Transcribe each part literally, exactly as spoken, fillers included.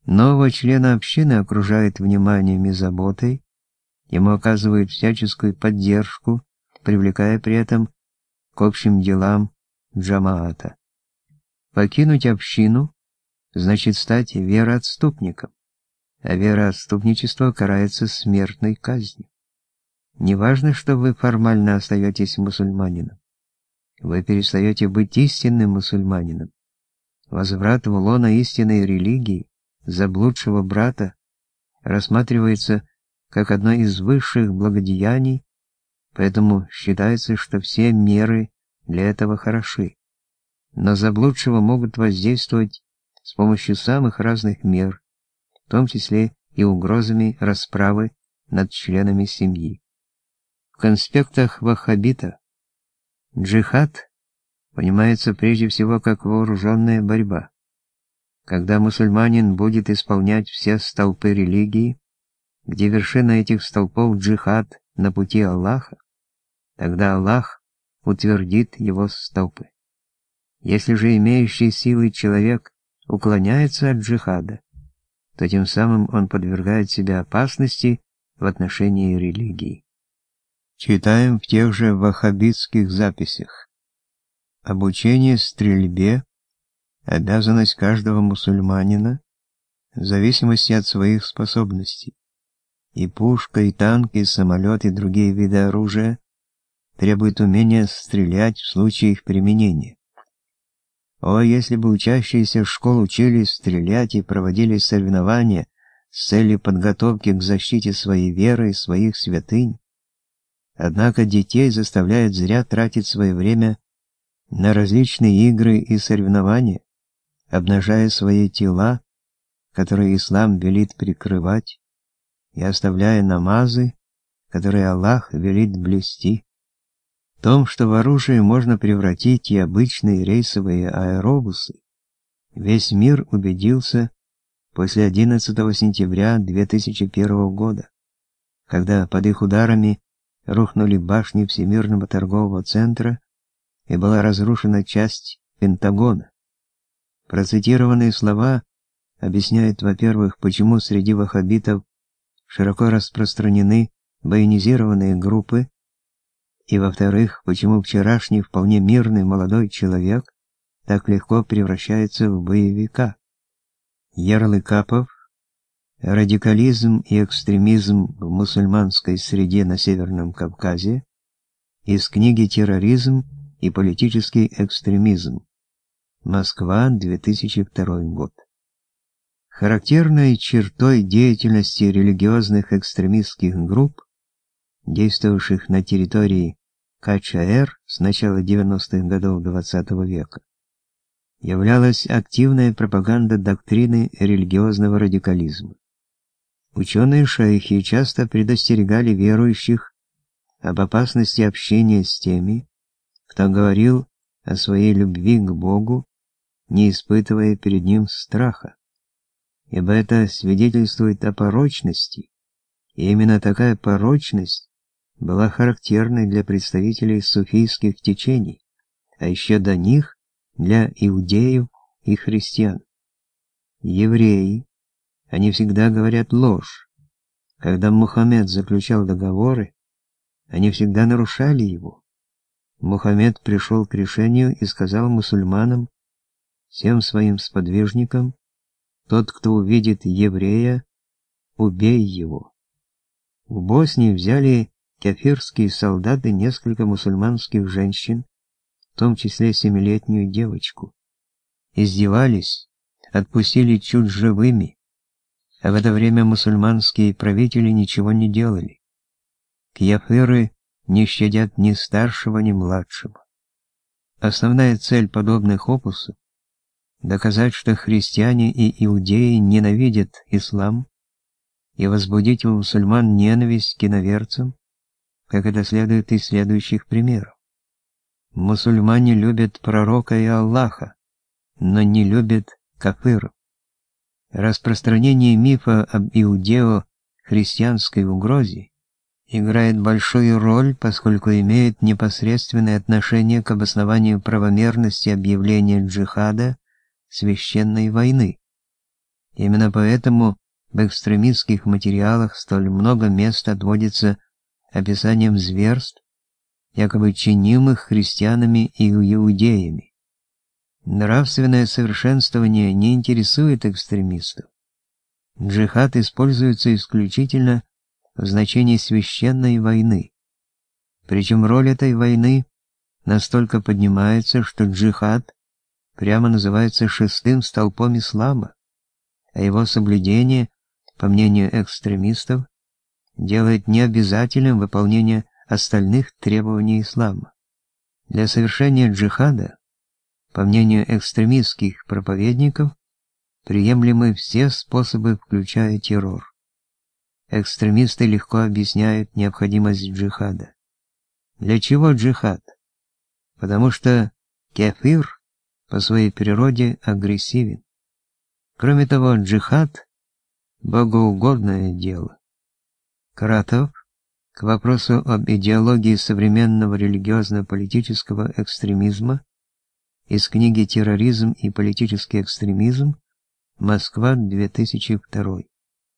Нового члена общины окружают вниманием и заботой, ему оказывают всяческую поддержку, привлекая при этом к общим делам джамаата. Покинуть общину значит стать вероотступником, а вероотступничество карается смертной казнью. Неважно, что вы формально остаетесь мусульманином, вы перестаете быть истинным мусульманином. Возврат в лоно истинной религии заблудшего брата рассматривается как одно из высших благодеяний, поэтому считается, что все меры для этого хороши. На заблудшего могут воздействовать с помощью самых разных мер, в том числе и угрозами расправы над членами семьи. В конспектах ваххабита джихад понимается прежде всего как вооруженная борьба. Когда мусульманин будет исполнять все столпы религии, где вершина этих столпов джихад на пути Аллаха, тогда Аллах утвердит его столпы. Если же имеющий силы человек уклоняется от джихада, то тем самым он подвергает себя опасности в отношении религии. Читаем в тех же ваххабитских записях. Обучение стрельбе – обязанность каждого мусульманина в зависимости от своих способностей. И пушка, и танк, и самолет, и другие виды оружия требуют умения стрелять в случае их применения. О, если бы учащиеся школ учились стрелять и проводили соревнования с целью подготовки к защите своей веры и своих святынь! Однако детей заставляют зря тратить свое время на различные игры и соревнования, обнажая свои тела, которые ислам велит прикрывать, и оставляя намазы, которые Аллах велит блюсти. В том, что в оружие можно превратить и обычные рейсовые аэробусы, весь мир убедился после одиннадцатого сентября две тысячи первого года, когда под их ударами рухнули башни Всемирного торгового центра и была разрушена часть Пентагона. Процитированные слова объясняют, во-первых, почему среди ваххабитов широко распространены военизированные группы, и, во-вторых, почему вчерашний вполне мирный молодой человек так легко превращается в боевика. Ярлыкапов «Радикализм и экстремизм в мусульманской среде на Северном Кавказе» из книги «Терроризм и политический экстремизм. Москва, две тысячи второй год». Характерной чертой деятельности религиозных экстремистских групп, действовавших на территории КЧР с начала девяностых годов двадцатого века, являлась активная пропаганда доктрины религиозного радикализма. Ученые-шейхи часто предостерегали верующих об опасности общения с теми, кто говорил о своей любви к Богу, не испытывая перед Ним страха, ибо это свидетельствует о порочности, и именно такая порочность была характерной для представителей суфийских течений, а еще до них для иудеев и христиан. Евреи, они всегда говорят ложь. Когда Мухаммед заключал договоры, они всегда нарушали его. Мухаммед пришел к решению и сказал мусульманам, всем своим сподвижникам: тот, кто увидит еврея, убей его. В Боснии взяли кафирские солдаты несколько мусульманских женщин, в том числе семилетнюю девочку. Издевались, отпустили чуть живыми, а в это время мусульманские правители ничего не делали. Кафиры не щадят ни старшего, ни младшего. Основная цель подобных опусов – доказать, что христиане и иудеи ненавидят ислам, и возбудить у мусульман ненависть к иноверцам, как это следует из следующих примеров. Мусульмане любят пророка и Аллаха, но не любят кафиров. Распространение мифа об иудео-христианской угрозе играет большую роль, поскольку имеет непосредственное отношение к обоснованию правомерности объявления джихада, священной войны. Именно поэтому в экстремистских материалах столь много мест отводится описанием зверств, якобы чинимых христианами и иудеями. Нравственное совершенствование не интересует экстремистов. Джихад используется исключительно в значении священной войны. Причем роль этой войны настолько поднимается, что джихад прямо называется шестым столпом ислама, а его соблюдение, по мнению экстремистов, делает необязательным выполнение остальных требований ислама. Для совершения джихада, по мнению экстремистских проповедников, приемлемы все способы, включая террор. Экстремисты легко объясняют необходимость джихада. Для чего джихад? Потому что кафир по своей природе агрессивен. Кроме того, джихад – богоугодное дело. Кратов к вопросу об идеологии современного религиозно-политического экстремизма из книги «Терроризм и политический экстремизм. Москва, две тысячи второй».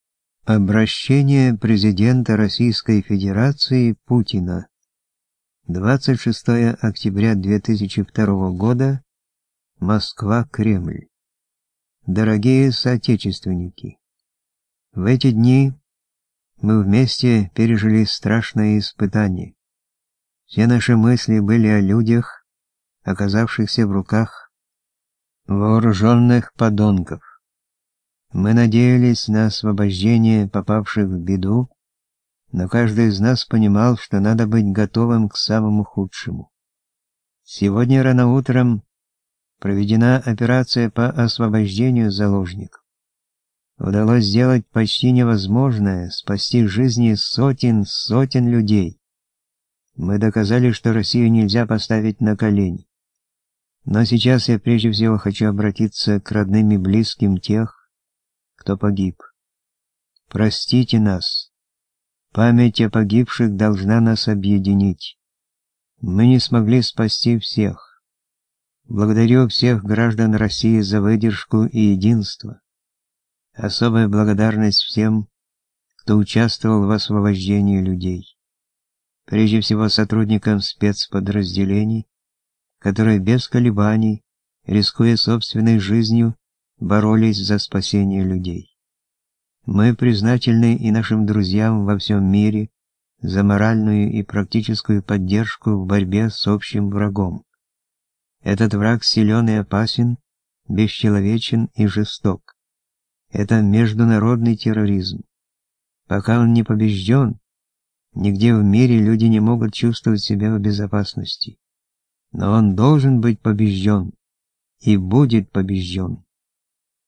Обращение президента Российской Федерации Путина. двадцать шестое октября две тысячи второго года. Москва, Кремль. Дорогие соотечественники, в эти дни мы вместе пережили страшное испытание. Все наши мысли были о людях, оказавшихся в руках вооруженных подонков. Мы надеялись на освобождение попавших в беду, но каждый из нас понимал, что надо быть готовым к самому худшему. Сегодня рано утром проведена операция по освобождению заложников. Удалось сделать почти невозможное, спасти жизни сотен, сотен людей. Мы доказали, что Россию нельзя поставить на колени. Но сейчас я прежде всего хочу обратиться к родным и близким тех, кто погиб. Простите нас. Память о погибших должна нас объединить. Мы не смогли спасти всех. Благодарю всех граждан России за выдержку и единство. Особая благодарность всем, кто участвовал в освобождении людей. Прежде всего сотрудникам спецподразделений, которые без колебаний, рискуя собственной жизнью, боролись за спасение людей. Мы признательны и нашим друзьям во всем мире за моральную и практическую поддержку в борьбе с общим врагом. Этот враг силен и опасен, бесчеловечен и жесток. Это международный терроризм. Пока он не побежден, нигде в мире люди не могут чувствовать себя в безопасности. Но он должен быть побежден и будет побежден.